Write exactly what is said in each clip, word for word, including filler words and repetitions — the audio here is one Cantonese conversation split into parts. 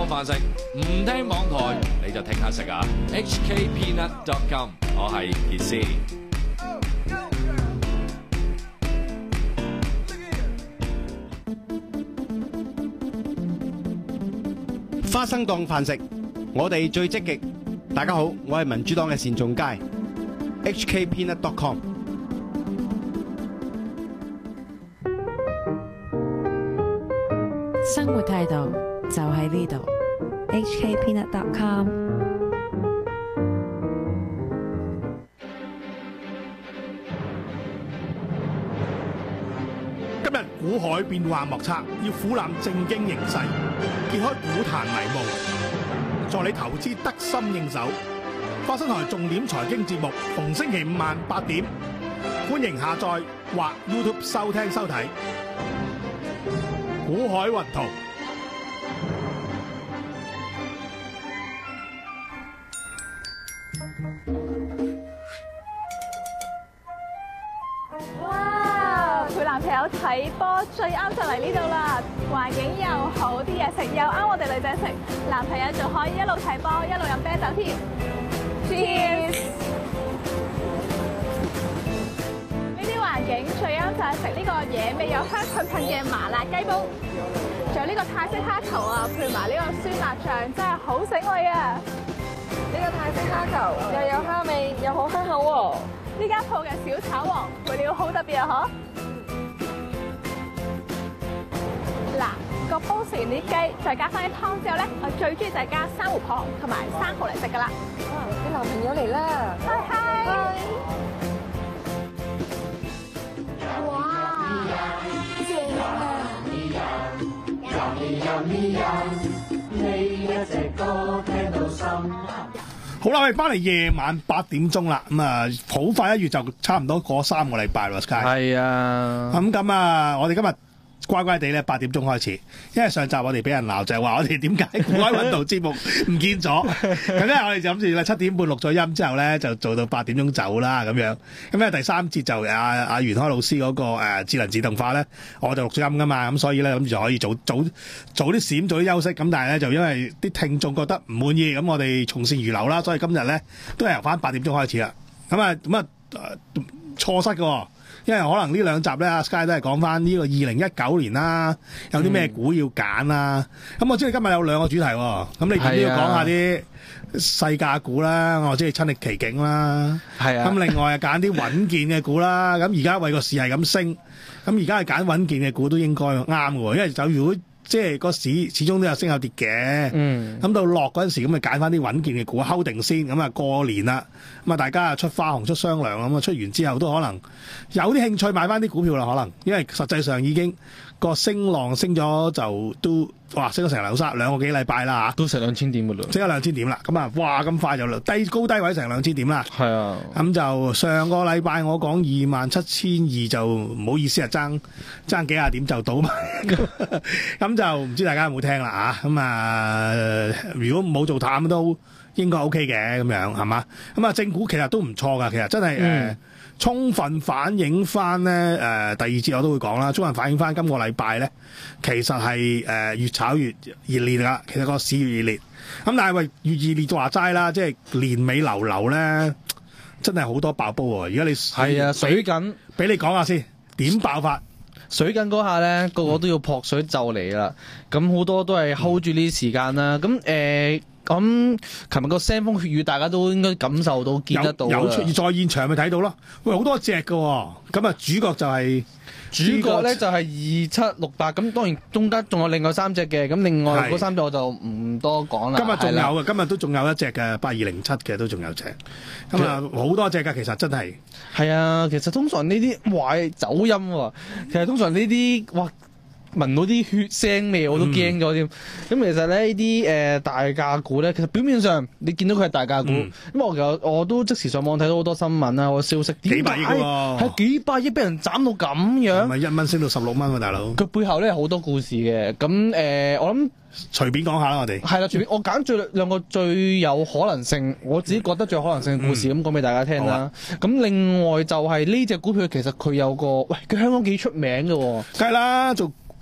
當飯食，唔聽網台你就聽下食啊 ！H K Peanut dot com， 我係傑斯。 花生當飯食，我哋最積極。大家好，我係民主黨嘅單仲偕 H K Peanut dot com。 生活態度就喺呢度 H K Peanut dot com。 今日股海變幻莫測，要俯瞰政經形勢，揭開股壇迷霧，助你投資得心應手。花生台重點財經節目，逢星期五晚八點，歡迎下載或 YouTube 收聽收睇。股海雲圖。 哇！陪男朋友睇波最啱就嚟呢度啦，環境又好，啲嘢食又啱我哋女仔食，男朋友仲可以一路睇波一路飲啤酒添。Cheers！ 呢啲環境最啱就係食呢個野味有香噴噴嘅麻辣雞煲，仲有呢個泰式蝦球啊，配埋呢個酸辣醬，真係好醒胃啊！ 呢個泰式蝦球又有蝦味，又好香口喎。 呢間鋪嘅小炒王配料好特別啊！嗬，嗱個煲食完啲雞，再加翻啲湯之後咧，我最中意就係加珊瑚蚌同埋生蠔嚟食噶啦。 哇！你男朋友嚟啦！ 嗨嗨！ 好啦，我哋翻嚟夜晚八點鐘啦，咁啊好快一月就差唔多過三個禮拜喎 ，Sky。 係啊， 咁咁啊，我哋今日乖乖地咧八點鐘開始，因為上集我哋俾人鬧就係話我哋點解股海雲圖節目唔見咗，咁咧我哋就諗住咧七點半錄咗音之後咧就做到八點鐘走啦咁樣，咁咧第三節就阿阿袁開老師嗰、那個、呃、智能自動化咧，我就錄咗音噶嘛，咁所以咧諗住就可以早早早啲閃早啲休息，咁但係咧就因為啲聽眾覺得唔滿意，咁我哋從善如流啦，所以今日咧都係由翻八點鐘開始啦，咁啊咁啊錯失嘅喎。因為可能呢兩集咧，阿 Sky 都係講翻呢個二零一九年啦，有啲咩股要揀啦。咁、嗯、我知你今日有兩個主題喎，咁你點都要講下啲細價股啦，我知你親歷其境啦。係啊。咁另外啊，揀啲穩健嘅股啦。咁而家為個市係咁升，咁而家係揀穩健嘅股都應該啱嘅喎，因為就如果即係個市始終都有升有跌嘅，咁、嗯、到落嗰陣時咁咪揀翻啲穩健嘅股睺定先，咁啊過年啦，咁啊大家啊出花紅出雙糧，咁啊出完之後都可能有啲興趣買翻啲股票啦，可能因為實際上已經個升浪升咗就都哇升咗成兩三兩個幾禮拜啦嚇， 都成兩千點㗎啦， 升咗兩千點啦，咁啊哇咁快就低高低位成兩千點啦，係啊，咁就上個禮拜我講二萬七千二就唔好意思啊，爭爭幾廿點就倒埋，咁就唔知大家有冇聽啦嚇，咁啊如果冇做淡都應該 OK 嘅咁樣係嘛，咁啊正股其實都唔錯㗎，其實真係誒。嗯呃充分反映翻咧，誒、呃、第二節我都會講啦。充分反映翻今個禮拜咧，其實係誒、呃、越炒越熱烈啦。其實個市越熱烈，咁但係喂越熱烈就話齋啦，即係年尾流流咧，真係好多爆煲喎。而家你係啊水緊， 俾你講下先點爆發？ 水緊嗰下咧，個個都要撲水就嚟啦。咁好多都係 hold 住呢啲時間啦。咁誒。呃咁，琴日個腥風血雨，大家都應該感受到、見得到有。有出現在現場咪睇到咯？喂，好多隻㗎喎。咁啊，主角就係、是、 主角咧，就係二七六八。咁當然中間仲有另外三隻嘅。咁另外嗰三隻我就唔多講啦。 今日仲有嘅，今日都仲有一隻嘅八二零七嘅都仲有隻。咁啊，好多隻㗎，其實真係。 係啊，其實通常呢啲壞走音喎。其實通常呢啲哇。聞到啲血腥味我都驚咗添，咁、嗯、其實咧呢啲誒、呃、大價股咧，其實表面上你見到佢係大價股，咁、嗯、我其實我都即時上網睇到好多新聞啊，好多消息， 幾百億喎， 係幾百億俾人斬到咁樣， 咪一蚊升到十六蚊喎，大佬。 佢背後咧好多故事嘅，咁誒、呃、我諗隨便講下啦，我哋係啦，隨便我揀最兩個最有可能性，我自己覺得最有可能性嘅故事咁講俾大家聽啦。咁、啊、另外就係呢隻股票其實佢有個喂，佢香港幾出名嘅喎， 梗係啦，做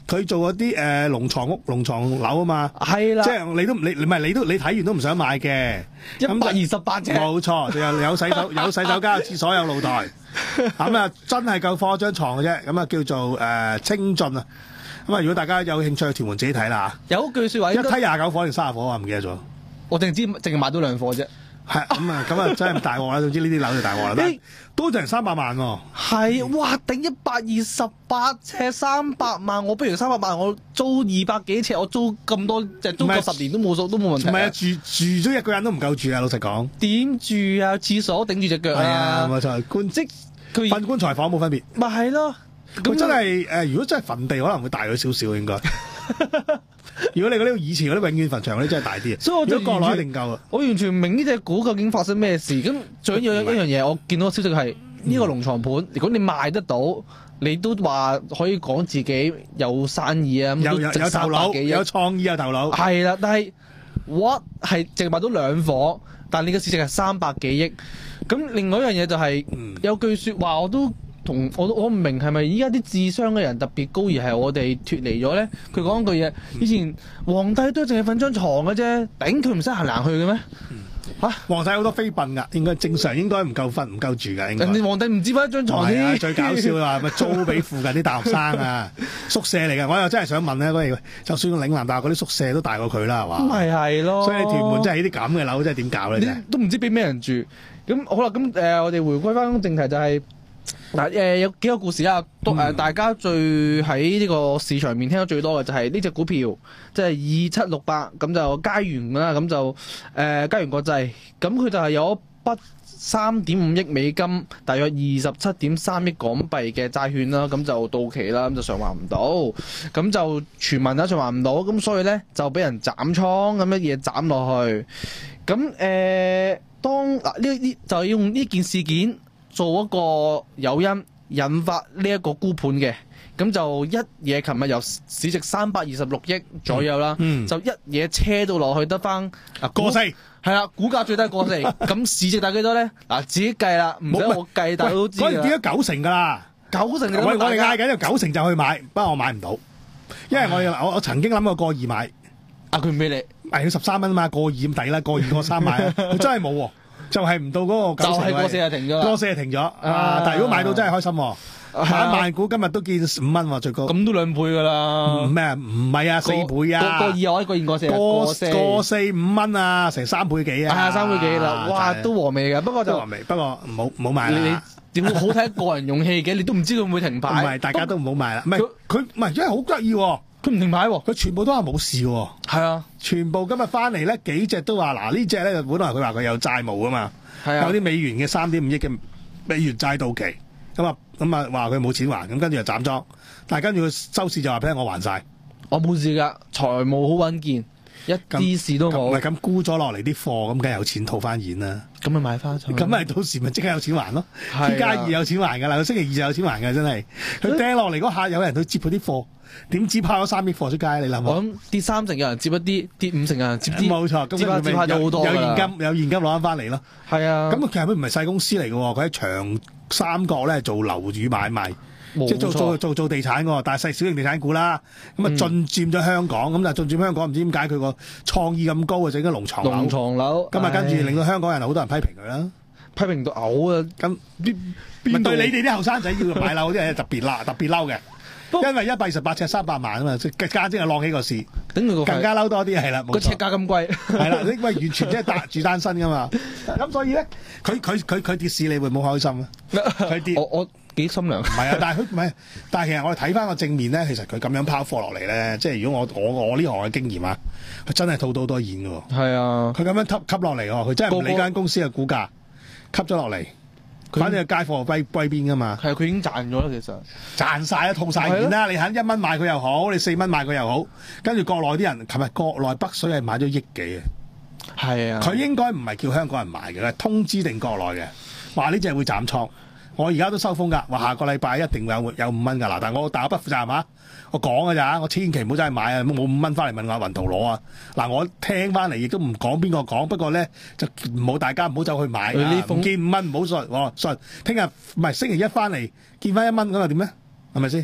佢做嗰啲誒農床屋、農床樓啊嘛， 係啦， 即係你都你你唔係你都你睇完都唔想買嘅， 一百二十八尺， 冇錯，有有洗手有洗手間、有廁所、有露台，咁啊真係夠放一張床嘅啫，咁啊叫做誒、呃、清進啊，咁啊如果大家有興趣去屯門自己睇啦嚇。 有句説話， 一梯廿九伙定三十伙啊？唔記得咗。 我淨係知淨係買到兩貨啫。 係咁啊，咁啊真係大鑊啦！總之呢啲樓就大鑊啦，但係都成三百萬喎。 係，哇！頂一百二十八尺三百萬，我不如三百萬，我租二百幾尺，我租咁多，就租個十年都冇數，都冇問題。 唔係啊，住住咗一個人都唔夠住啊！老實講。 點住啊？廁所頂住隻腳啊！ 冇錯，棺即佢瞓棺材房冇分別。 咪係咯。 佢真係誒，如果真係墳地，可能會大咗少少應該。如果你嗰啲以前嗰啲永遠墳場嗰啲真係大啲， 所以我就如果國內一定夠啊！ 我完全唔明呢隻股究竟發生咩事。咁最緊要一樣嘢，我見到消息係呢個農床盤，如果你賣得到，你都話可以講自己有生意啊， 有有有頭腦，有創意有頭腦。 係啦，但係 what 係淨係賣到兩伙，但係你嘅市值係三百幾億。咁另外一樣嘢就係、是嗯、有句説話我都。同我我唔明係咪依家啲智商嘅人特別高，而係我哋脱離咗咧？佢講句嘢，以前皇帝都淨係瞓張床嘅啫，頂佢唔使行行去嘅咩？嚇、啊！ 皇帝好多妃嬪㗎，應該正常應該唔夠瞓唔夠住㗎。應該人哋皇帝唔止瞓一張床添、 啊，最搞笑啊！咪租俾附近啲大學生啊，宿舍嚟㗎。我又真係想問咧，嗰啲就算嶺南大學嗰啲宿舍都大過佢啦，係嘛？ 咪係咯。所以屯門真係呢啲咁嘅樓，真係點搞咧？ 都唔知俾咩人住。咁好啦，咁誒、呃，我哋回歸翻正題就係、是。嗱誒、呃、有幾個故事啦，都誒、呃、大家最喺呢個市場面聽得最多嘅就係呢隻股票，即係二七六八，咁就佳源啦，咁就誒佳源國際，咁佢就係有一筆三點五億美金，大約二十七點三億港幣嘅債券啦，咁就到期啦，咁就償還唔到，咁就傳聞啦償還唔到，咁所以咧就俾人斬倉咁樣嘢斬落去，咁誒、呃、當嗱呢呢就要用呢件事件。做一個誘因引發呢一個沽盤嘅，咁就一嘢，琴日由市值三百二十六億左右啦，嗯嗯、就一嘢車到落去得翻啊過四， 係啦，股價最低過四，咁市值大幾多咧？嗱，自己計啦，唔使我計，大家都知啦。嗰陣跌咗九成㗎啦，九成我我哋嗌緊有九成就去買，不過我買唔到，因為我我我曾經諗過過二買， 啊佢唔俾你， 係佢十三蚊啊嘛，過二咁抵啦，過二過三買，佢真係冇喎。就係唔到嗰個九成位， 就係過四就停咗， 過四就停咗。啊！但係如果買到真係開心喎，下一萬股今日都見五蚊喎最高。 咁都兩倍㗎啦。 咩啊？唔係啊，四倍啊。 過二我一個現過四， 過四過四五蚊啊，成三倍幾啊。 係三倍幾啦，哇都和味㗎。不過就和味，不過唔好唔好買啦。 你點好睇個人勇氣嘅？你都唔知佢會唔會停牌。 唔係，大家都唔好買啦。唔係佢唔係，因為好得意喎。 佢唔停牌喎， 佢全部都話冇事喎。係啊，全部今日翻嚟咧，幾隻都話嗱呢隻咧，本來佢話佢有債務啊嘛。係啊，有啲美元嘅三點五億嘅美元債到期，咁啊咁啊話佢冇錢還，咁跟住就斬倉，但係跟住佢收市就話俾我還晒， 我冇事㗎，財務好穩健，一啲事都冇。 唔係咁沽咗落嚟啲貨，咁梗係有錢套翻現啦。 咁咪買翻咗， 咁咪到時咪即刻有錢還咯。T 加二有錢還㗎啦，佢星期二就有錢還㗎，真係。佢掟落嚟嗰下有人去接佢啲貨。點知拋咗三億貨出街？你諗下， 我諗跌三成有人接一啲，跌五成有人接啲， 冇錯。咁接下接下就好多有現金，有現金攞翻翻嚟咯。係啊。咁其實佢唔係細公司嚟嘅喎，佢喺長三角咧做樓宇買賣，即係做做做做地產嘅，但係細小型地產股啦。咁啊進佔咗香港，咁就進佔香港，唔知點解佢個創意咁高啊！整緊農床樓。 農床樓。 咁啊，跟住令到香港人好多人批評佢啦， 批評到嘔啊！咁邊邊對你哋啲後生仔要買樓嗰啲係特別啦，特別嬲嘅。因為一百二十八尺三百萬啊嘛，即係價值係浪起個市， 頂佢個更加嬲多啲係啦， 個尺價咁貴， 係啦，因為完全即係搭住單身噶嘛，咁所以咧，佢佢佢佢跌市你會冇開心啊？佢跌， 我我幾心涼。 唔係啊，但係佢唔係，但係其實我哋睇翻個正面咧，其實佢咁樣拋貨落嚟咧，即係如果我我我呢行嘅經驗啊，佢真係套到好多現嘅喎。係啊，佢咁樣吸吸落嚟喎，佢真係唔理間公司嘅股價，吸咗落嚟。反正係街貨歸歸邊噶嘛，係啊，佢已經賺咗啦，其實賺晒啦，套晒現啦，你肯一蚊買佢又好，你四蚊買佢又好，跟住國內啲人，琴日國內北水係買咗億幾啊，係啊，佢應該唔係叫香港人買嘅，係通知定國內嘅，話呢隻會斬倉，我而家都收風㗎，話下個禮拜一定會有有五蚊㗎嗱，但係我大我不負責係嘛？我講㗎咋，我千祈唔好真係買啊！冇五蚊翻嚟問我雲圖攞啊！嗱，我聽翻嚟亦都唔講邊個講，不過咧就唔好大家唔好走去買啊！唔見五蚊唔好信，我信聽日唔係星期一翻嚟見翻一蚊咁又點咧？係咪先？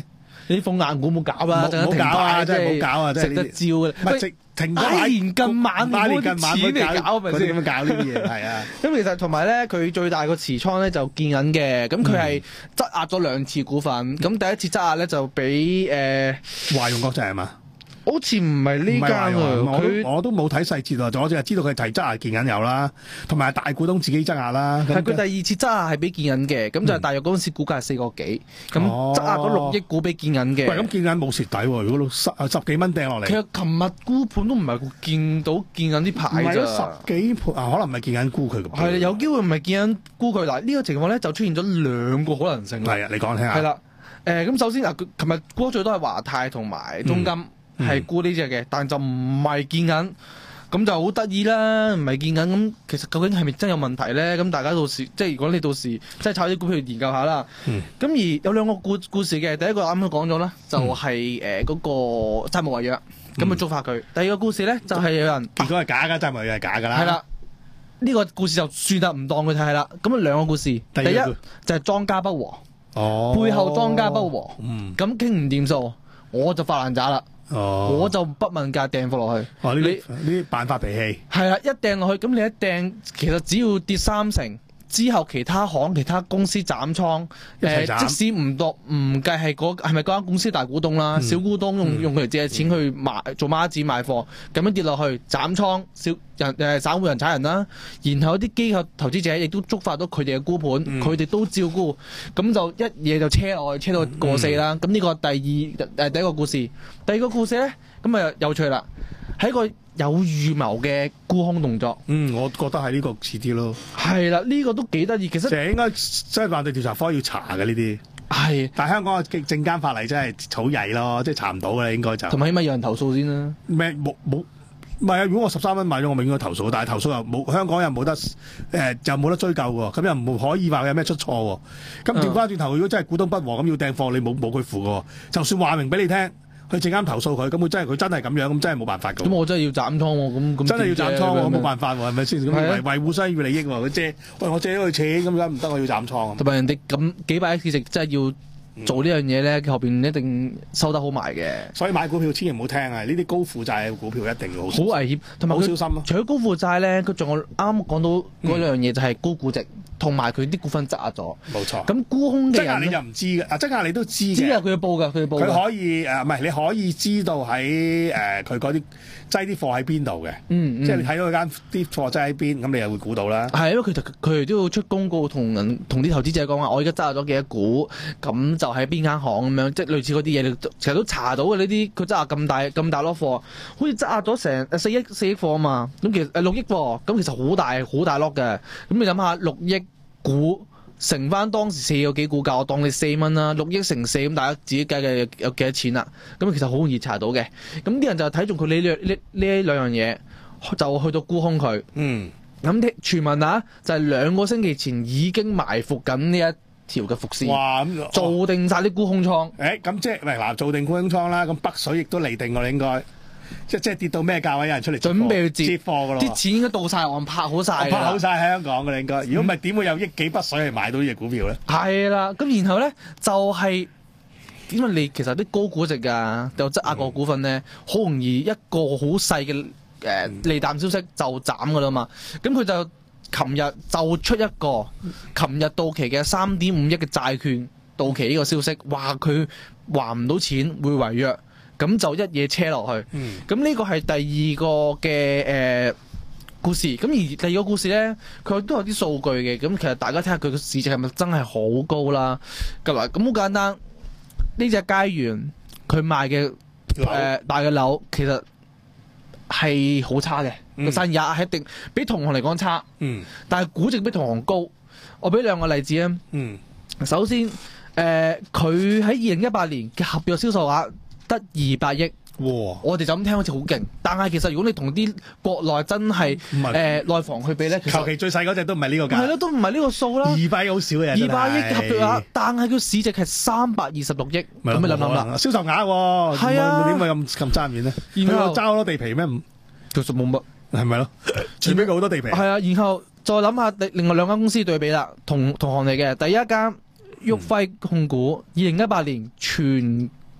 你啲風眼股冇搞啊， 冇冇搞啊，真係冇搞啊，真係食得照嘅。 唔係直停咗擺年近晚擺年近晚錢嚟搞咪先佢哋咁樣搞呢啲嘢係啊。 咁其實同埋咧，佢最大個持倉咧就見緊嘅，咁佢係質押咗兩次股份，咁、嗯、第一次質押咧就俾誒華潤國際係嘛？ 好似唔係呢間啊， 佢我都冇睇細節啊，我淨係知道佢提質押見緊有啦，同埋大股東自己質押啦。 係佢第二次質押係俾建銀嘅，咁就係大約嗰陣時股價係四個幾，咁質押咗六億股俾建銀嘅。 喂，咁建銀冇蝕底喎，如果十十幾蚊掟落嚟。 其實琴日沽盤都唔係見到建銀啲牌咋， 十幾盤啊，可能唔係建銀沽佢嘅。 係有機會唔係建銀沽佢嗱，呢個情況咧就出現咗兩個可能性。 係啊，你講聽下。 係啦，誒咁首先嗱，佢琴日沽最多係華泰同埋中金。係沽呢隻嘅，但就唔係見緊，咁就好得意啦。唔係見緊，咁其實究竟係咪真有問題咧？咁大家到時即係如果你到時即係炒啲股票研究下啦。咁、嗯、而有兩個故故事嘅，第一個啱啱講咗啦，就係誒嗰個債務違約，咁去觸發佢。第二個故事咧就係、是、有人結果係假㗎，債務違約係假㗎啦。 係啦，呢、這個故事就算得唔當佢睇啦。咁啊兩個故事，第一就係莊家不和， 哦、 背後莊家不和，咁傾唔掂數，我就發爛渣啦。 哦， 我就不問價掟貨落去。 哦，呢啲呢啲辦法脾氣。係啊，一掟落去，咁你一掟，其實只要跌三成之後，其他行、其他公司斬倉，誒、呃，即使唔度唔計係嗰係咪嗰間公司大股東啦，嗯、小股東用、嗯、用佢哋借錢去賣、嗯、做孖展賣貨，咁樣跌落去斬倉，小人誒散戶人踩人啦，然後啲機構投資者亦都觸發到佢哋嘅沽盤，佢哋、嗯、都照沽，咁就一嘢就車落去，車到過四啦。咁呢、嗯、個第二誒、呃、第一個故事，第二個故事咧，咁啊有趣啦，係一個有預謀嘅沽空動作。 嗯，我覺得係呢個似啲咯。 係啦，呢、這個都幾得意。其實就係應該即係犯罪調查科要查嘅呢啲。 係， 但係香港嘅證監法例真係草曳咯，即係查唔到嘅應該就。 同埋起碼有人投訴先啦。 咩冇冇？唔係啊！如果我十三蚊買咗，我咪應該投訴。但係投訴又冇，香港又冇得誒、呃，又冇得追究喎。咁又唔可以話有咩出錯喎。咁調翻轉頭，如果真係股東不和咁要掟貨，你冇冇佢符嘅喎。就算話明俾你聽。佢證監投訴佢，咁佢真係佢真係咁樣，咁真係冇辦法㗎。 咁我真係要斬倉喎，咁咁真係要斬倉喎，冇辦法喎，係咪先？咁維維護商業利益喎，佢借喂我借咗佢錢，咁樣唔得，我要斬倉。同埋人哋咁幾百億市值，真係要做呢樣嘢咧，後邊一定收得好埋嘅。所以買股票千祈唔好聽啊！呢啲高負債嘅股票一定要好好危險，同埋好小心咯。除咗高負債咧，佢仲有啱啱講到嗰兩樣嘢，就係高估值。同埋佢啲股份質押咗，冇錯。咁沽空嘅人，質押你就唔知嘅，啊質押你都知嘅。知啊，佢要報㗎，佢要報。佢可以誒，唔係你可以知道喺誒佢嗰啲擠啲貨喺邊度嘅。嗯，即係你睇到佢間啲貨擠喺邊，咁你又會估到啦。係，因為佢佢哋都要出公告同人同啲投資者講話，我而家質押咗幾多股，咁就喺邊間行咁樣，即係類似嗰啲嘢，你其實都查到嘅呢啲。佢質押咁大咁大攞貨，好似質押咗成四億四億貨啊嘛。咁其實誒六億貨，咁其實好大好大攞嘅。咁你諗下六億股乘翻當時四個幾股價，我當你四蚊啦，六億乘四，咁大家自己計計有幾多錢啦？咁其實好容易查到嘅。咁啲人就睇中佢呢兩呢呢兩樣嘢，就去到沽空佢。嗯。咁傳聞啊，就係、是、兩個星期前已經埋伏緊呢一條嘅伏線。哇！咁做定晒啲沽空倉。誒、欸，咁即係喂嗱，做定沽空倉啦。咁北水亦都嚟定喎，你應該。即即係跌到咩價位，有人出嚟準備去接接貨㗎咯，啲錢應該到晒岸，拍好晒，拍好晒喺香港㗎啦應該。如果唔係，點會有億幾筆水去買到呢隻股票咧？係啦，咁然後咧就係點解你其實啲高估值㗎，又質押個股份咧，好、嗯、容易一個好細嘅誒利淡消息就斬㗎啦嘛。咁佢就琴日就出一個琴日到期嘅三點五億嘅債券到期呢個消息，話佢還唔到錢會違約。咁就一嘢車落去，咁呢、嗯、個係第二個嘅誒、呃、故事。咁而第二個故事咧，佢都有啲數據嘅。咁其實大家睇下佢嘅市值係咪真係好高啦？咁嗱，咁好簡單。呢隻佳源佢賣嘅誒賣嘅樓其實係好差嘅，個、嗯、生意係一定比同行嚟講差。嗯，但係估值比同行高。我俾兩個例子啊。嗯，首先誒，佢喺二零一八年嘅合約銷售額得二百億，哇！我哋就咁聽好似好勁，但係其實如果你同啲國內真係誒內房去比咧，求其最細嗰隻都唔係呢個價，係咯，都唔係呢個數啦。二百億好少嘅，二百億合約額，但係佢市值係三百二十六億，咁你諗諗啦，銷售額喎，係啊，點會咁咁爭面咧？然後揸好多地皮咩？其實冇乜，係咪咯？全俾佢好多地皮。係啊，然後再諗下另外兩間公司對比啦，同同行嚟嘅，第一間旭輝控股，二零一八年全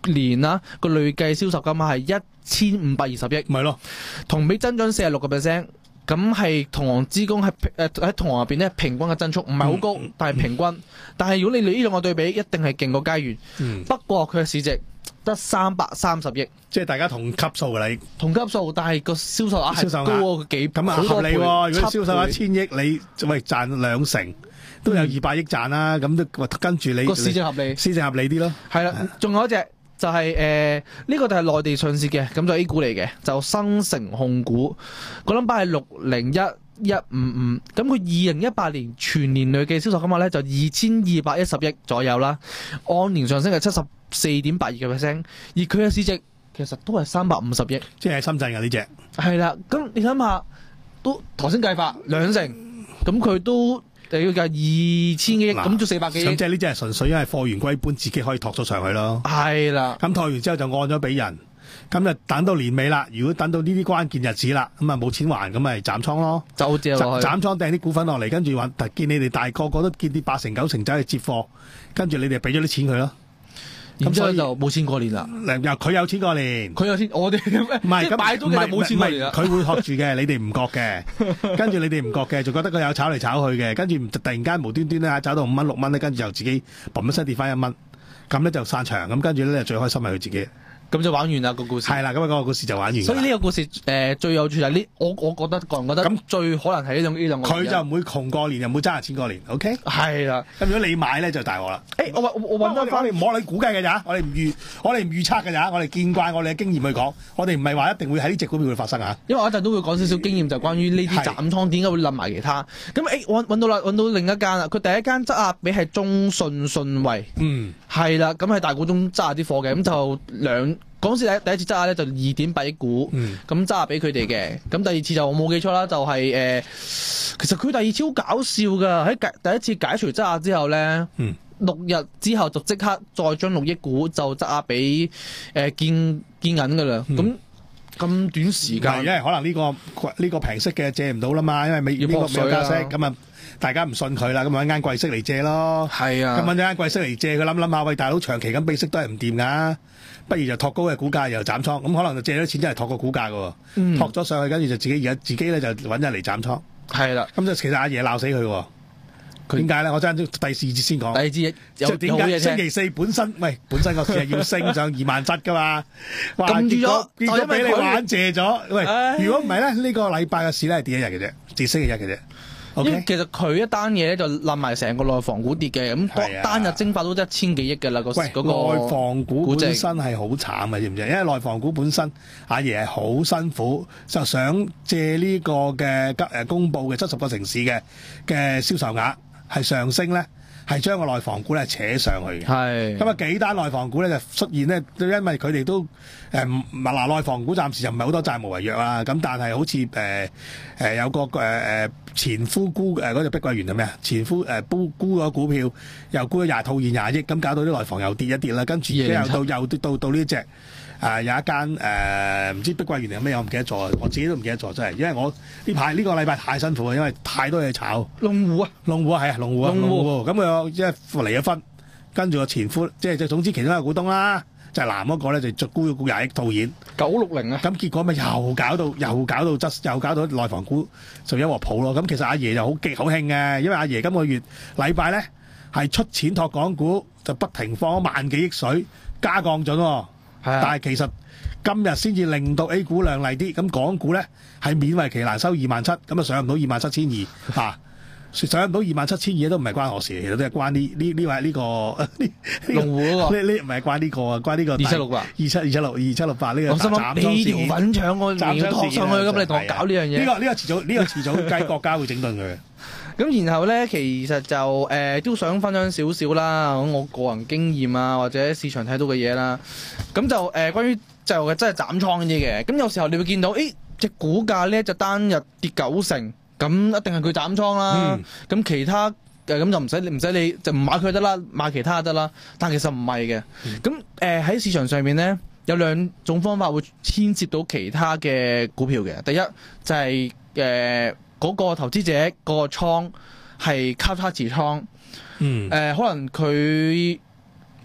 年啦個累計銷售金額係一千五百二十億， 咪咯， 同比增長四十六個 percent。咁係同行之工係誒喺同行入邊咧平均嘅增速唔係好高， 嗯、 但係平均。但係如果你呢兩個對比，一定係勁過佳源。 嗯、 不過佢嘅市值得三百三十億， 即係大家同級數㗎啦。 同級數，但係個銷售額係高過佢幾咁啊合理喎。如果銷售一千億，你喂賺兩成，都有二百億賺啦。咁、嗯、都跟住你個市值合理， 市值合理啲咯。係啦，仲有一隻。就係誒呢個就係內地上市嘅，咁就 A 股嚟嘅，就新城控股，個 number 係六零一一五五，咁佢二零一八年全年累計銷售金額咧就二千二百一十億左右啦，按年上升係七十四點八二個 percent，而佢嘅市值其實都係三百五十億， 即係深圳嘅呢隻。 係啦，咁你諗下，都頭先計法兩成，咁佢都。就要計二千幾億，咁就四百幾億。 咁即係呢只係純粹因為貨源歸本，自己可以托咗上去咯。 係啦。 咁托完之後就按咗俾人，咁就等到年尾啦。如果等到呢啲關鍵日子啦，咁啊冇錢還，咁咪斬倉咯。 就借落去。斬倉掟啲股份落嚟，跟住話見你哋大個個都見啲八成九成走去接貨，跟住你哋俾咗啲錢佢咯。 咁所以就冇錢過年啦。 又佢有錢過年， 佢有錢，我哋唔係咁買咗嘅冇錢過年啦。 佢會學住嘅，你哋唔覺嘅。跟住你哋唔覺嘅，就覺得佢有炒嚟炒去嘅，跟住突然間無端端咧炒到五蚊六蚊咧，跟住又自己嘣一聲跌翻一蚊，咁咧就散場，咁跟住咧最開心係佢自己。 咁就玩完啦個故事。 係啦，咁啊個故事就玩完。 所以呢個故事誒、呃、最有趣就係呢，我我覺得個人覺得咁最可能係呢種呢兩個。 佢就唔會窮過年，又唔會爭人錢過年。OK。係啦。 咁如果你買咧就大鑊啦。 誒、欸，我我我揾翻我哋唔好你估計嘅咋，我哋唔預，我哋唔預測嘅咋，我哋見慣我哋嘅經驗去講，我哋唔係話一定會喺呢隻股票會發生啊。 因為我一陣都會講少少經驗，就關於呢啲斬倉點解會冧埋其他。咁誒，揾揾到啦，揾到另一間啦。佢第一間質押比係中信信惠。 嗯。係啦，咁係大股東揸下啲貨嘅，咁就兩。嗰時第第一次揸下咧就二點八億股，咁揸下俾佢哋嘅。咁第二次就我冇記錯啦，就係、是、誒、呃，其實佢第二次好搞笑噶。喺解第一次解除揸下之後咧，六、嗯、日之後就即刻再將六億股就揸下俾誒建建銀噶啦。咁咁、嗯、短時間， 因為可能呢、這個呢、這個平息嘅借唔到啦嘛，因為美呢個美加息，咁啊大家唔信佢啦，咁揾間貴息嚟借咯。係啊，咁揾間貴息嚟借，佢諗諗下，喂大佬長期咁俾息都係唔掂噶。不如就托高嘅股價又斬倉，咁可能就借咗錢真係托個股價嘅，嗯、托咗上去，跟住就自己而家自己咧就揾人嚟斬倉。係啦，咁就其實阿爺鬧死佢喎。點解咧？我真係第四節先講。第二節即係點解？星期四本身喂本身個市係要升上二萬七噶嘛，哇！結果結果俾你玩借咗。喂，如果唔係咧，呢、呢個禮拜嘅市咧係跌一日嘅啫，跌星期一嘅啫。 Okay? 因為其實佢一單嘢咧就冧埋成個內房股跌嘅，咁單日蒸發都一千幾億嘅啦。個嗰個內房股本身係好慘嘅，知唔知？因為內房股本身阿爺係好辛苦，就想借呢個嘅誒公佈嘅七十個城市嘅嘅銷售額係上升咧，係將個內房股咧扯上去嘅。係咁啊，幾單內房股咧就出現咧，因為佢哋都誒唔嗱內房股暫時就唔係好多債務違約啊，咁但係好似誒誒有個誒誒。呃前夫沽誒嗰隻碧桂園係咩啊？前夫誒沽沽咗股票，又沽咗廿套現廿億，咁搞到啲內房又跌一跌啦。跟住又到又到到呢隻誒有一間誒唔知碧桂園定係咩，我唔記得咗，我自己都唔記得咗真係，因為我呢排呢個禮拜太辛苦啊，因為太多嘢炒。 龍湖啊， 龍湖啊，係啊，龍湖啊，龍湖。咁佢即係離咗婚，跟住個前夫即係即係總之其中一個股東啦。就係男嗰個咧，就逐沽咗股廿億套現九六零啊！ 咁結果咪又搞到又搞到質又搞到內房股就一鑊泡咯。咁其實阿爺就好激好興嘅，因為阿爺今個月禮拜咧係出錢托港股，就不停放咗萬幾億水加降準喎。係啊，但係其實今日先至令到 A 股亮麗啲，咁港股咧係勉為其難收二萬七，咁啊上唔到二萬七千二嚇。上唔到二萬七千二都唔係關我事，其實都係關呢呢呢位呢個呢龍湖嗰個， 呢呢唔係關呢個啊，關呢個二七六八、二七二七六、二七六八呢個斬倉事件。 你條粉腸我斬倉上去，咁你同我搞呢樣嘢？ 呢個呢個遲早呢個遲早計國家會整頓佢。 咁然後咧，其實就誒、呃、都想分享少少啦，咁我個人經驗啊，或者市場睇到嘅嘢啦。咁就誒、呃、關於就真係斬倉啲嘅。咁有時候你會見到，誒隻股價咧就單日跌九成。咁一定係佢斬倉啦，咁、嗯、其他誒咁就唔使唔使你就唔買佢得啦，買其他得啦。但其實唔係嘅，咁誒喺市場上面咧有兩種方法會牽涉到其他嘅股票嘅。第一就係誒嗰個投資者個倉係交叉持倉，誒、嗯呃、可能佢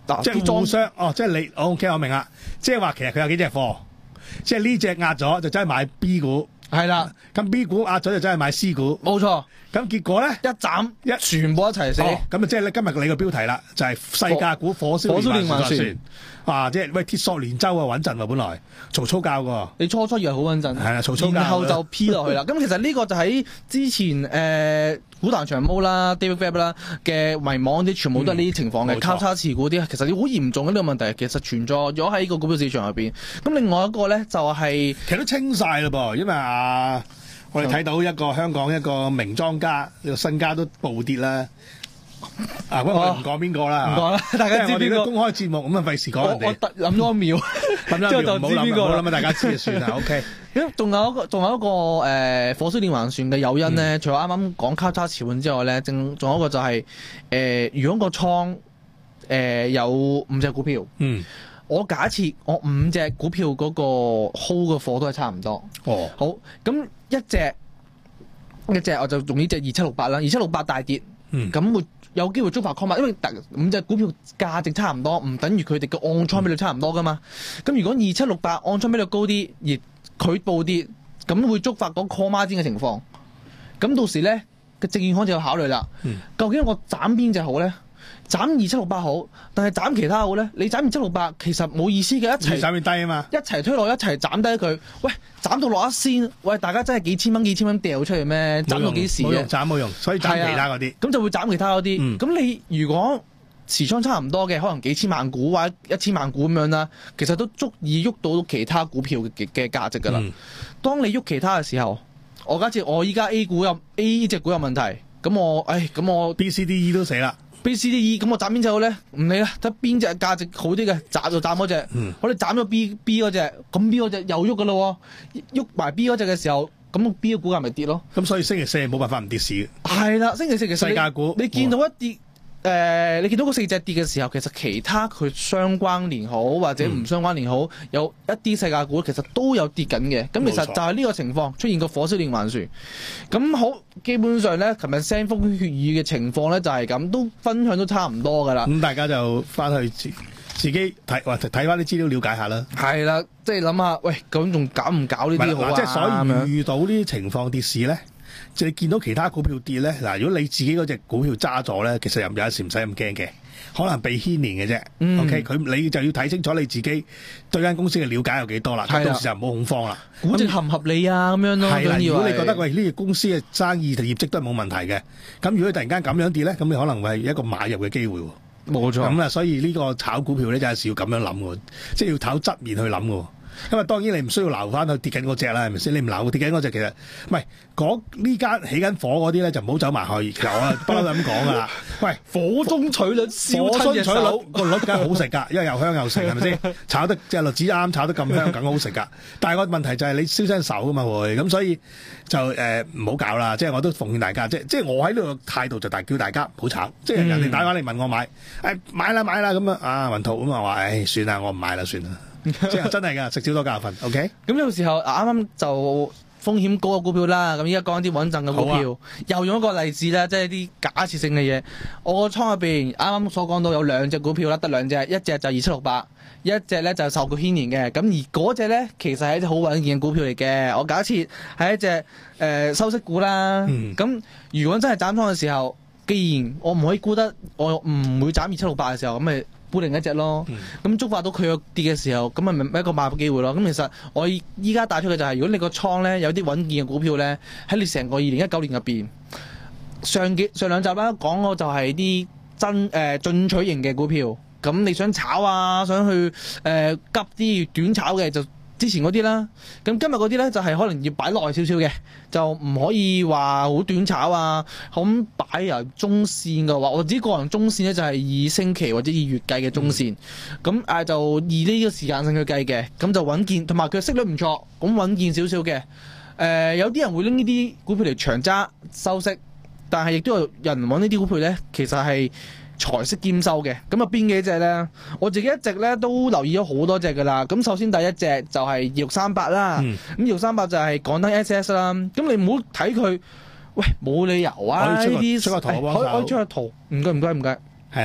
即係互相哦，即係你 OK， 我明啦。即係話其實佢有幾隻貨，即係呢隻壓咗就真係買 B 股， 係啦。 咁 B 股壓咗就真係買 C 股， 冇錯。 咁結果咧一斬一全部一齊死。 咁啊，即係咧今日你個標題啦，就係世界股火燒連環船。啊！即係喂，鐵索連舟啊，穩陣喎，本來曹操教喎。 你初初以為好穩陣， 係啊，曹操教， 然後就 P 落去啦。咁其實呢個就喺之前誒股壇長毛啦、David Webb 啦嘅迷惘啲，全部都係呢啲情況嘅交叉持股啲，其實好嚴重嘅呢個問題，其實存在咗喺個股票市場入邊。咁另外一個咧就係、是、 其實都清晒嘞噃，因為啊，我哋睇到一個香港一個名莊家，呢個身家都暴跌啦。啊，不過我哋唔講邊個啦， 唔講啦，大家知邊個？ 公開節目咁啊，費事講人哋。 我我諗咗一秒， 諗咗一秒，唔好諗，唔好諗啊！大家知就算啦。OK。 咁仲有一個，仲有一個誒、呃、火燒連環船嘅誘因咧，嗯、除咗啱啱講交叉持股之外咧，正仲有一個就係、是、誒、呃，如果個倉誒、呃、有五隻股票，嗯，我假設我五隻股票嗰個 hold 嘅貨都係差唔多。哦。好，咁一隻一隻我就用呢隻二七六八啦，二七六八大跌，嗯，咁會。有機會觸發 call 碼，因為五隻股票價值差唔多，唔等於佢哋嘅按倉比率差唔多噶嘛。咁、嗯、如果二七六八按倉比率高啲，而佢暴跌，咁會觸發嗰 call 孖展嘅情況。咁到時咧，嘅證券行就要考慮啦。嗯、究竟我斬邊隻好咧？斬二七六八好，但係斬其他好咧？你斬二七六八其實冇意思嘅，一齊斬越低啊嘛， 一齊推落一齊斬低佢。喂，斬到落一仙，喂，大家真係幾千蚊幾千蚊掉出嚟咩？斬到幾時嘅？ 斬冇用，所以斬其他嗰啲。 咁、啊、就會斬其他嗰啲。咁、嗯、你如果持倉差唔多嘅，可能幾千萬股或者一千萬股咁樣啦，其實都足以喐到其他股票嘅嘅價值㗎啦。嗯、當你喐其他嘅時候，我假設我依家 A 股有 A 呢隻股有問題，咁我誒咁我 B、C、D、E 都死啦。 B、C、D、E 咁我斬邊隻好咧？唔理啦，睇邊隻價值好啲嘅，斬就斬嗰隻。嗯、我哋斬咗 B B 嗰隻，咁 B 嗰隻又喐噶咯，喐埋 B 嗰隻嘅時候，咁 B 嘅股價咪跌咯。 咁所以星期四冇辦法唔跌市嘅。 係啦，星期四其實世界股你見到一跌。誒、呃，你見到嗰四隻跌嘅時候，其實其他佢相關聯好或者唔相關聯好，嗯、有一啲世界股其實都有跌緊嘅。咁其實就係呢個情況出現個火燒連環船。咁好，基本上咧，琴日腥風血雨嘅情況咧就係咁，都分享都差唔多噶啦。 咁大家就翻去自自己睇或睇翻啲資料了解下啦。 係啦，即係諗下，喂，咁仲搞唔搞呢啲好啊？ 即係所以遇到呢啲情況跌市咧。即係你見到其他股票跌咧，嗱，如果你自己嗰隻股票揸咗咧，其實又有時唔使咁驚嘅，可能被牽連嘅啫。嗯、OK，佢你就要睇清楚你自己對間公司嘅了解有幾多啦，的到時就唔好恐慌啦。 估值合唔合理啊？咁樣咯。 係啦，如果你覺得喂呢隻公司嘅生意同業績都係冇問題嘅，咁如果突然間咁樣跌咧，咁你可能係一個買入嘅機會。 冇錯。咁啊，所以呢個炒股票咧，有陣時要咁樣諗喎，即係要炒側面去諗喎。因為當然你唔需要留翻去跌緊嗰隻啦，係咪先？你唔留跌緊嗰隻，其實唔係嗰呢間起緊火嗰啲咧，就唔好走埋去。其實我啊不嬲咁講噶啦。喂， 火中取栗，燒火中取栗個栗梗係好食㗎，因為又香又食，係咪先？炒得隻栗子啱炒得咁香，梗好食㗎。但係個問題就係你燒親手㗎嘛會，咁所以就誒唔好搞啦。即係我都奉勸大家，即係即係我喺呢個態度就大叫大家唔好炒。即係人哋打電話嚟問我買，誒買啦買啦咁啊啊雲圖咁啊話，誒算啦，我唔買啦算啦。即係真係噶，食少多教訓。OK， 咁有時候啱啱就風險高嘅股票啦，咁依家講啲穩陣嘅股票，啊、又用一個例子啦，即係啲假設性嘅嘢。我個倉入邊啱啱所講到有兩隻股票啦，得兩隻，一隻就二七六八，一隻咧就受佢牽連嘅。咁而嗰隻咧其實係一隻好穩健嘅股票嚟嘅。我假設係一隻誒、呃、收息股啦。咁、嗯、如果真係斬倉嘅時候，既然我唔可以沽得，我唔會斬二七六八嘅時候，咁咪沽另一隻咯，咁觸發到佢有跌嘅時候，咁咪一個買嘅機會咯。咁其實我依家帶出嘅就係、是，如果你個倉咧有啲穩健嘅股票咧，喺你成個二零一九年入邊，上幾上兩集啦講過就係啲真誒進取型嘅股票，咁你想炒啊，想去誒、呃、急啲短炒嘅就之前嗰啲啦。咁今日嗰啲咧就係、是、可能要擺耐少少嘅，就唔可以話好短炒啊。咁擺由中線嘅話，我自己個人中線咧就係以星期或者以月計嘅中線，咁誒、嗯、就以呢個時間性去計嘅，咁就穩健，同埋佢息率唔錯，咁穩健少少嘅。誒、呃、有啲人會拎呢啲股票嚟長揸收息，但係亦都有人揾呢啲股票咧，其實係財息兼收嘅。咁啊邊幾隻咧？我自己一直咧都留意咗好多隻噶啦。咁首先第一隻就係二六三八啦。咁二六三八就係港燈 S S 啦。咁你唔好睇佢，喂冇理由啊！呢啲出個圖， 可以出個圖。唔該唔該唔該。 係啦，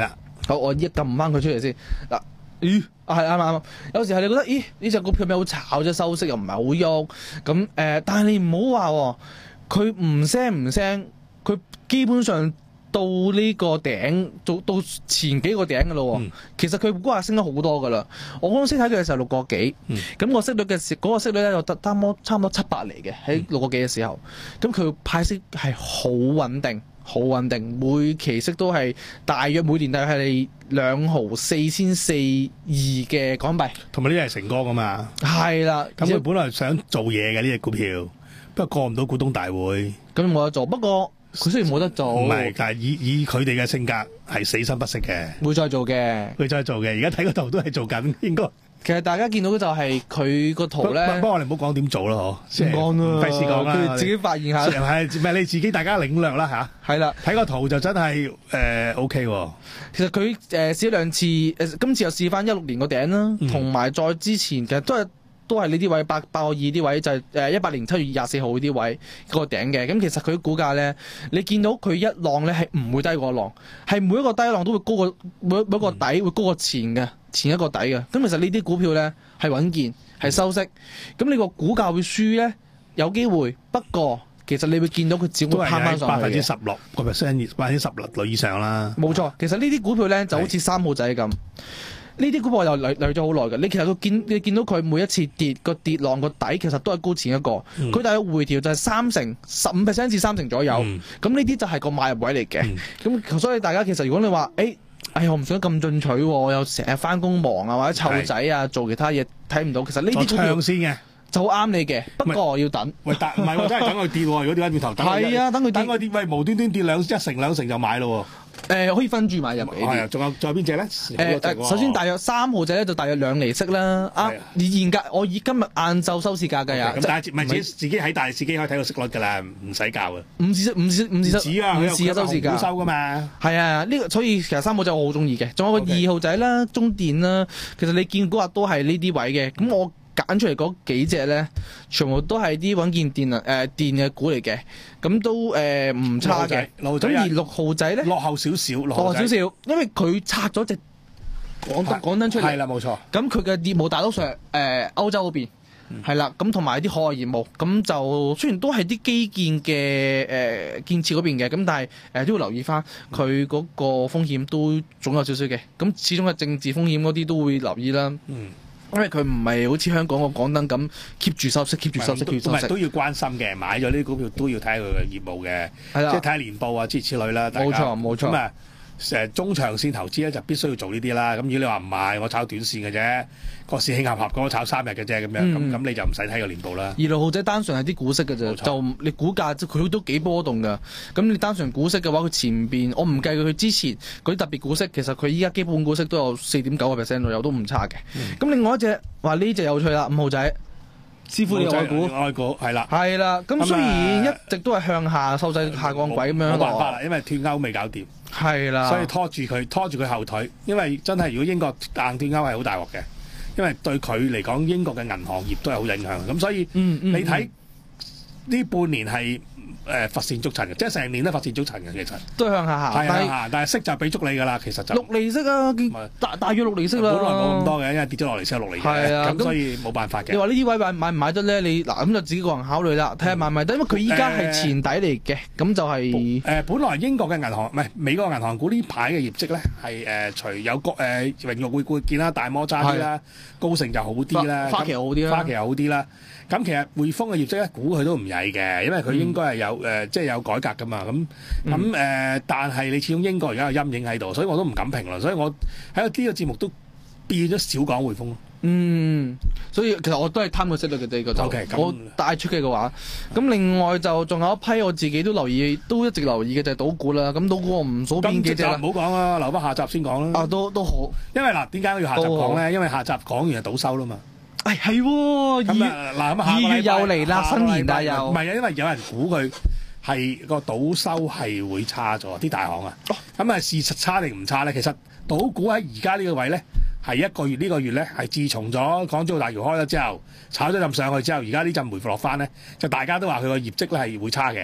好，我依家撳翻佢出嚟先嗱。咦啊係啱啱啱，有時係你覺得咦呢隻股票咪好炒啫，收息又唔係好喐咁誒，但係你唔好話喎，佢唔聲唔聲，佢基本上到呢個頂，到到前幾個頂嘅咯喎。嗯、其實佢股價升咗好多噶啦。我嗰陣時睇佢嘅時候六個幾，咁、嗯、個息率嘅時嗰個息率咧又得差唔多差唔多七百厘嘅喺六個幾嘅時候，咁佢派息係好穩定。好穩定，每期息都係大約每年大約係兩毫四千四二嘅港幣， 同埋呢啲係成哥噶嘛， 係啦。 咁佢本來想做嘢嘅呢隻股票，不過過唔到股東大會， 咁冇得做。不過佢雖然冇得做， 唔係，但係以以佢哋嘅性格係死心不息嘅， 會再做嘅， 會再做嘅。而家睇個圖都係做緊，應該。 其實大家見到就係佢個圖咧， 不過我哋唔好講點做啦，嗬， 唔講啦， 費事講啦， 佢自己發現下， 係咪你自己大家領略啦吓？ 係啦， 睇個圖就真係誒 O K 喎。 其實佢誒試咗兩次，誒今次又試翻一六年個頂啦，同埋再之前其實都係都係呢啲位八八個二啲位，就係誒一八年七月廿四號呢啲位個頂嘅。咁其實佢股價咧，你見到佢一浪咧係唔會低過浪，係每一個低浪都會高過每每一個底會高過前嘅。前一個底嘅，咁其實呢啲股票咧係穩健，係收息，咁你個股價會輸咧有機會，不過其實你會見到佢只會攀翻上去嘅， 百分之十六個 percent，百分之十六以上啦。 冇錯，其實呢啲股票咧就好似三號仔咁，呢啲股票我又累累咗好耐嘅。你其實佢見你見到佢每一次跌個跌浪個底，其實都係高前一個，佢、嗯、大約回調就係三成十五 percent 至三成左右，咁呢啲就係個買入位嚟嘅。咁、嗯、所以大家其實如果你話誒。欸哎呀，我唔想咁進取喎，我又成日翻工忙啊，或者湊仔啊，做其他嘢睇唔到。其實呢啲股票先嘅就好啱你嘅，不過要等。 喂，但唔係喎，真係等佢跌喎。如果跌翻轉頭， 係啊，等佢跌， 等佢跌，喂，無端端跌兩一成兩成就買咯喎。 誒、呃、可以分住買入嘅。 係啊，仲有仲有邊隻咧？誒誒，首先大約三號仔咧就大約兩厘息啦。啊，以現價我以今日晏晝收市價計啊。 咁但係唔係自己自己喺大市機可以睇到息率㗎啦，唔使教嘅。 五至五至五至止啊， 五至嘅收市價。 收㗎嘛。 係啊，呢個所以其實三號仔我好中意嘅，仲有個二號仔啦、中電啦。其實你見嗰日都係呢啲位嘅，咁我。揀出嚟嗰幾隻咧，全部都係啲穩健電能誒、呃、電嘅股嚟嘅，咁都誒唔、呃、差嘅。咁而六號仔咧， 落後少少， 落後少少，因為佢拆咗隻廣東廣燈出嚟。 係啦，冇錯。 咁佢嘅業務大多數係誒歐洲嗰邊，係啦、嗯，咁同埋啲海外業務，咁就雖然都係啲基建嘅誒、呃、建設嗰邊嘅，咁但係誒、呃、都要留意翻佢嗰個風險都總有少少嘅。咁始終係政治風險嗰啲都會留意啦。嗯。因為佢唔係好似香港個港燈咁 keep 住收息 keep 住收息 keep 住收息， 都要關心嘅。買咗呢啲股票都要睇下佢嘅業務嘅，即係睇下年報啊諸如此類啦。 冇錯冇錯。咁啊， 誒中長線投資咧就必須要做呢啲啦。咁如果你話唔係，我炒短線嘅啫，個市興合合，我炒三日嘅啫咁樣，咁咁、嗯、你就唔使睇個年報啦。 而六號仔單純係啲股息嘅啫，錯就你股價佢都幾波動㗎。咁你單純股息嘅話，佢前邊我唔計佢之前嗰啲特別股息，其實佢依家基本股息都有四點九個 percent 左右，都唔差嘅。咁、嗯、另外一隻話呢隻有趣啦，五號仔。師傅嘅愛股， 愛股係啦， 係啦。咁雖然一直都係向下收勢下降軌咁樣， 冇辦法啦，因為脫歐未搞掂， 係啦， 所以拖住佢，拖住佢後腿。因為真係如果英國硬脫歐係好大鑊嘅，因為對佢嚟講，英國嘅銀行業都係好影響。咁所以你睇呢半年係。誒乏善足陳嘅，即係成年都乏善足陳嘅，其實都係向下行， 係向下，但係息就俾足你㗎啦，其實就六厘息啊，大大約六厘息啦。 本來冇咁多嘅，因為跌咗落嚟先有六厘嘅， 係啊， 咁所以冇辦法嘅。 你話呢啲位買買唔買得咧？你嗱咁就自己個人考慮啦，睇下買唔買得，因為佢依家係前底嚟嘅，咁就係誒本來英國嘅銀行唔係美國銀行股呢排嘅業績咧係誒除有個誒榮辱會會見啦，大摩差啲啦，高盛就好啲啦， 花旗好啲啦， 花旗好啲啦。咁其實匯豐嘅業績咧，估佢都唔曳嘅，因為佢應該係有誒、呃，即係有改革噶嘛。咁咁誒，但係你始終英國而家有陰影喺度，所以我都唔敢評論。所以我喺呢個節目都變咗少講匯豐咯。 嗯，所以其實我都係貪個息率嘅呢個就，okay, 我帶出嘅嘅話，咁、嗯、另外就仲有一批我自己都留意，都一直留意嘅就係賭股啦。咁賭股我唔數邊幾隻啦， 唔好講啦，留翻下集先講啦。 啊，都都好， 因為嗱，點解要下集講咧？因為下集講完就賭收啦嘛。 誒係喎， 咁啊嗱，咁二月又嚟啦，新年大又唔係啊，因為有人估佢係個賭收係會差咗，啲大行啊。咁啊，事實差定唔差咧？其實賭股喺而家呢個位咧，係一個月呢個月咧，係自從咗港珠澳大橋開咗之後，炒咗陣上去之後，而家呢陣回復落翻咧，就大家都話佢個業績咧係會差嘅。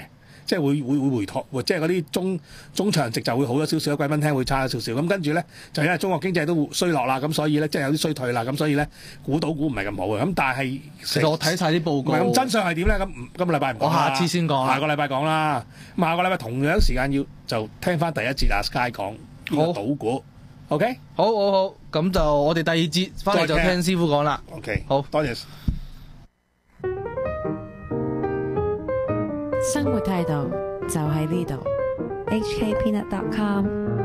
即係會會會回托，即係嗰啲中中長值就會好咗少少，貴賓廳會差咗少少。咁跟住咧就因為中國經濟都衰落啦，咁所以咧即係有啲衰退啦，咁所以咧估到估唔係咁好嘅。咁但係其實我睇晒啲報告， 唔係咁真相係點咧？咁今個禮拜唔講啦， 我下次先講啦下個禮拜講啦。咁下個禮拜同樣時間要就聽翻第一節阿 Sky 講呢個賭股。OK， 好好好，咁就我哋第二節翻嚟就聽師傅講啦。 OK， 好多謝。 生活態度就喺呢度。 H K peanut dot com